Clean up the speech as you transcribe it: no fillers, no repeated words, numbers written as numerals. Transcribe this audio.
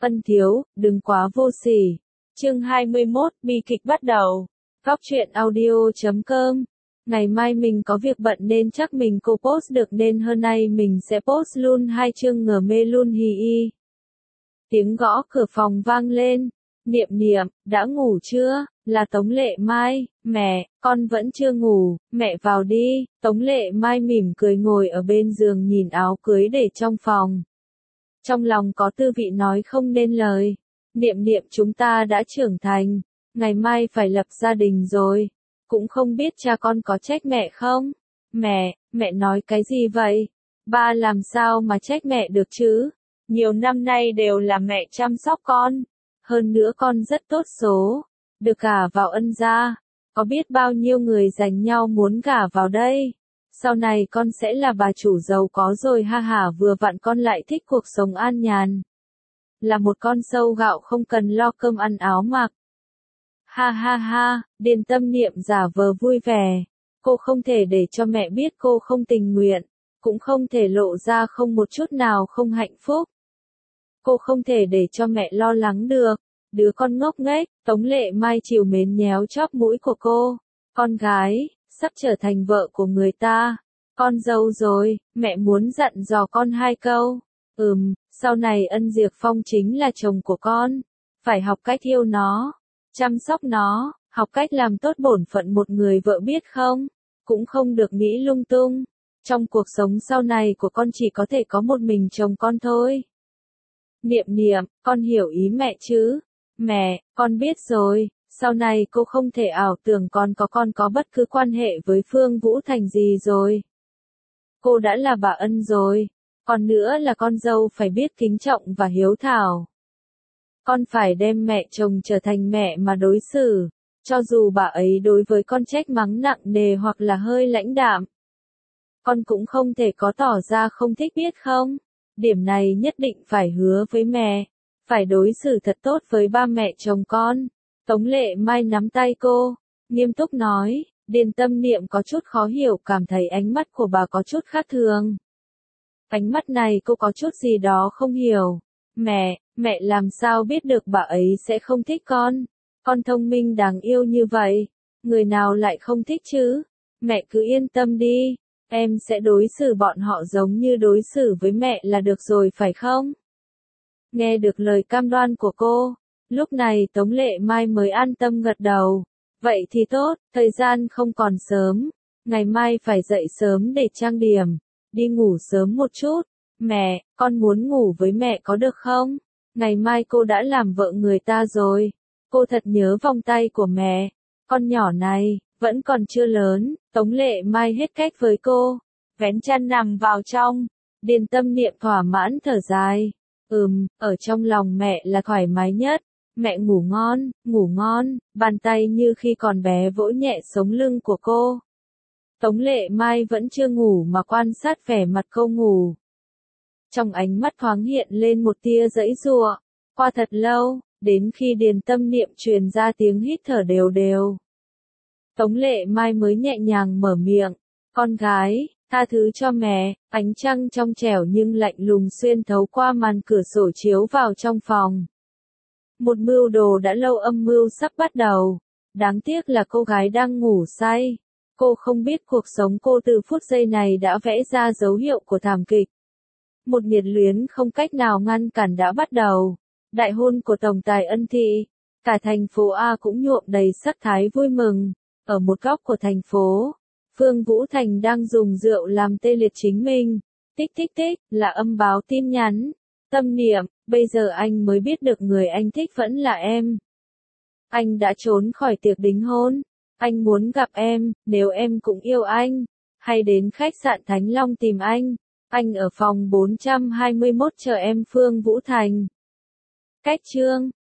Ân thiếu, đừng quá vô sỉ. Chương 21, bi kịch bắt đầu. Góc truyện audio.com. Ngày mai mình có việc bận nên chắc mình cô post được nên hôm nay mình sẽ post luôn 2 chương ngờ mê luôn hì y. Tiếng gõ cửa phòng vang lên. Niệm niệm, đã ngủ chưa? Là Tống Lệ Mai. Mẹ, con vẫn chưa ngủ, mẹ vào đi. Tống Lệ Mai mỉm cười ngồi ở bên giường nhìn áo cưới để trong phòng. Trong lòng có tư vị nói không nên lời. Niệm niệm, chúng ta đã trưởng thành, ngày mai phải lập gia đình rồi. Cũng không biết cha con có trách mẹ không? Mẹ nói cái gì vậy? Ba làm sao mà trách mẹ được chứ? Nhiều năm nay đều là mẹ chăm sóc con. Hơn nữa con rất tốt số, được gả vào Ân gia. Có biết bao nhiêu người giành nhau muốn gả vào đây. Sau này con sẽ là bà chủ giàu có rồi ha hả, vừa vặn con lại thích cuộc sống an nhàn. Là một con sâu gạo không cần lo cơm ăn áo mặc. Ha ha ha, Điền Tâm Niệm giả vờ vui vẻ. Cô không thể để cho mẹ biết cô không tình nguyện, cũng không thể lộ ra không một chút nào không hạnh phúc. Cô không thể để cho mẹ lo lắng được. Đứa con ngốc nghếch. Tống Lệ Mai trìu mến nhéo chóp mũi của cô. Con gái, sắp trở thành vợ của người ta. Con dâu rồi, mẹ muốn dặn dò con 2 câu. Sau này Ân Diệp Phong chính là chồng của con. Phải học cách yêu nó, chăm sóc nó, học cách làm tốt bổn phận một người vợ biết không? Cũng không được nghĩ lung tung. Trong cuộc sống sau này của con chỉ có thể có một mình chồng con thôi. Niệm niệm, con hiểu ý mẹ chứ? Mẹ, con biết rồi, sau này cô không thể ảo tưởng con có bất cứ quan hệ với Phương Vũ Thành gì rồi. Cô đã là bà Ân rồi, còn nữa là con dâu phải biết kính trọng và hiếu thảo. Con phải đem mẹ chồng trở thành mẹ mà đối xử, cho dù bà ấy đối với con trách mắng nặng nề hoặc là hơi lãnh đạm. Con cũng không thể có tỏ ra không thích biết không? Điểm này nhất định phải hứa với mẹ, phải đối xử thật tốt với ba mẹ chồng con. Tống Lệ Mai nắm tay cô, nghiêm túc nói. Điền Tâm Niệm có chút khó hiểu, cảm thấy ánh mắt của bà có chút khác thường. Ánh mắt này cô có chút gì đó không hiểu. Mẹ làm sao biết được bà ấy sẽ không thích con? Con thông minh đáng yêu như vậy, người nào lại không thích chứ? Mẹ cứ yên tâm đi, em sẽ đối xử bọn họ giống như đối xử với mẹ là được rồi phải không? Nghe được lời cam đoan của cô, lúc này Tống Lệ Mai mới an tâm gật đầu. Vậy thì tốt, thời gian không còn sớm, ngày mai phải dậy sớm để trang điểm, đi ngủ sớm một chút. Mẹ, con muốn ngủ với mẹ có được không? Ngày mai cô đã làm vợ người ta rồi, cô thật nhớ vòng tay của mẹ. Con nhỏ này, vẫn còn chưa lớn. Tống Lệ Mai hết cách với cô, vén chăn nằm vào trong. Điền Tâm Niệm thỏa mãn thở dài. Ở trong lòng mẹ là thoải mái nhất. Mẹ ngủ ngon, bàn tay như khi còn bé vỗ nhẹ sống lưng của cô. Tống Lệ Mai vẫn chưa ngủ mà quan sát vẻ mặt cô ngủ. Trong ánh mắt thoáng hiện lên một tia giãy giụa. Qua thật lâu, đến khi Điền Tâm Niệm truyền ra tiếng hít thở đều đều. Tống Lệ Mai mới nhẹ nhàng mở miệng. Con gái, tha thứ cho mẹ. Ánh trăng trong trẻo nhưng lạnh lùng xuyên thấu qua màn cửa sổ chiếu vào trong phòng. Một mưu đồ đã lâu âm mưu sắp bắt đầu. Đáng tiếc là cô gái đang ngủ say. Cô không biết cuộc sống cô từ phút giây này đã vẽ ra dấu hiệu của thảm kịch. Một nhiệt luyến không cách nào ngăn cản đã bắt đầu. Đại hôn của tổng tài Ân Thị. Cả thành phố A cũng nhuộm đầy sắc thái vui mừng. Ở một góc của thành phố, Phương Vũ Thành đang dùng rượu làm tê liệt chính mình. Tích tích tích, là âm báo tin nhắn. Tâm Niệm, bây giờ anh mới biết được người anh thích vẫn là em. Anh đã trốn khỏi tiệc đính hôn. Anh muốn gặp em, nếu em cũng yêu anh. Hay đến khách sạn Thánh Long tìm anh. Anh ở phòng 421 chờ em Phương Vũ Thành. Cách chương